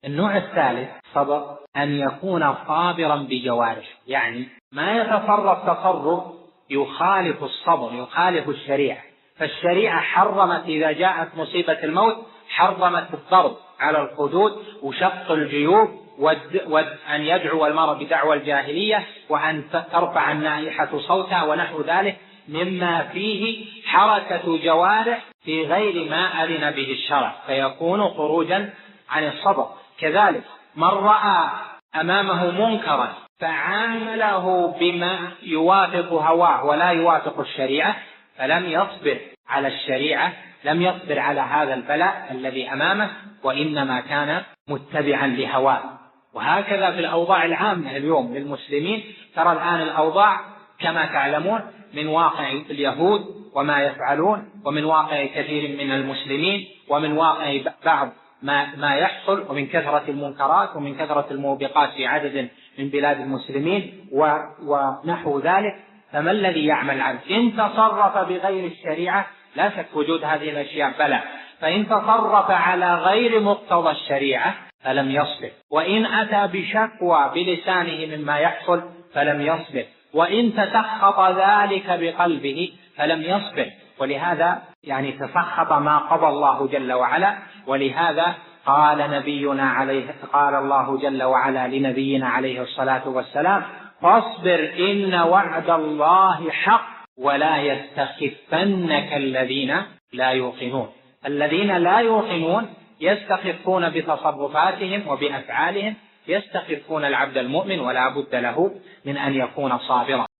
النوع الثالث صبر أن يكون صابرا بجوارحه، يعني ما يتصرف تصرف يخالف الصبر، يخالف الشريعة. فالشريعة حرمت إذا جاءت مصيبة الموت حرمت الضرب على الخدود وشق الجيوب وأن يدعو المرء بدعوى الجاهلية وأن ترفع النائحة صوتها ونحو ذلك مما فيه حركة جوارح في غير ما أذن به الشرع، فيكون خروجا عن الصبر. كذلك من رأى أمامه منكرا فعامله بما يوافق هواه ولا يوافق الشريعة فلم يصبر على الشريعة، لم يصبر على هذا البلاء الذي أمامه، وإنما كان متبعا لهواه. وهكذا في الأوضاع العامة اليوم للمسلمين. ترى الآن الأوضاع كما تعلمون من واقع اليهود وما يفعلون، ومن واقع كثير من المسلمين، ومن واقع بعض ما يحصل، ومن كثرة المنكرات ومن كثرة الموبقات في عدد من بلاد المسلمين ونحو ذلك. فما الذي يعمل عنه؟ إن تصرف بغير الشريعة لا شك وجود هذه الأشياء بلى، فإن تصرف على غير مقتضى الشريعة فلم يصبر، وإن أتى بشكوى بلسانه مما يحصل فلم يصبر، وإن تسخط ذلك بقلبه فلم يصبر. ولهذا يعني تسخط ما قضى الله جل وعلا. ولهذا قال الله جل وعلا لنبينا عليه الصلاة والسلام: فاصبر إن وعد الله حق ولا يستخفنك الذين لا يوقنون. الذين لا يوقنون يستخفون بتصرفاتهم وبأفعالهم، يستخفون العبد المؤمن، ولا بد له من أن يكون صابرا.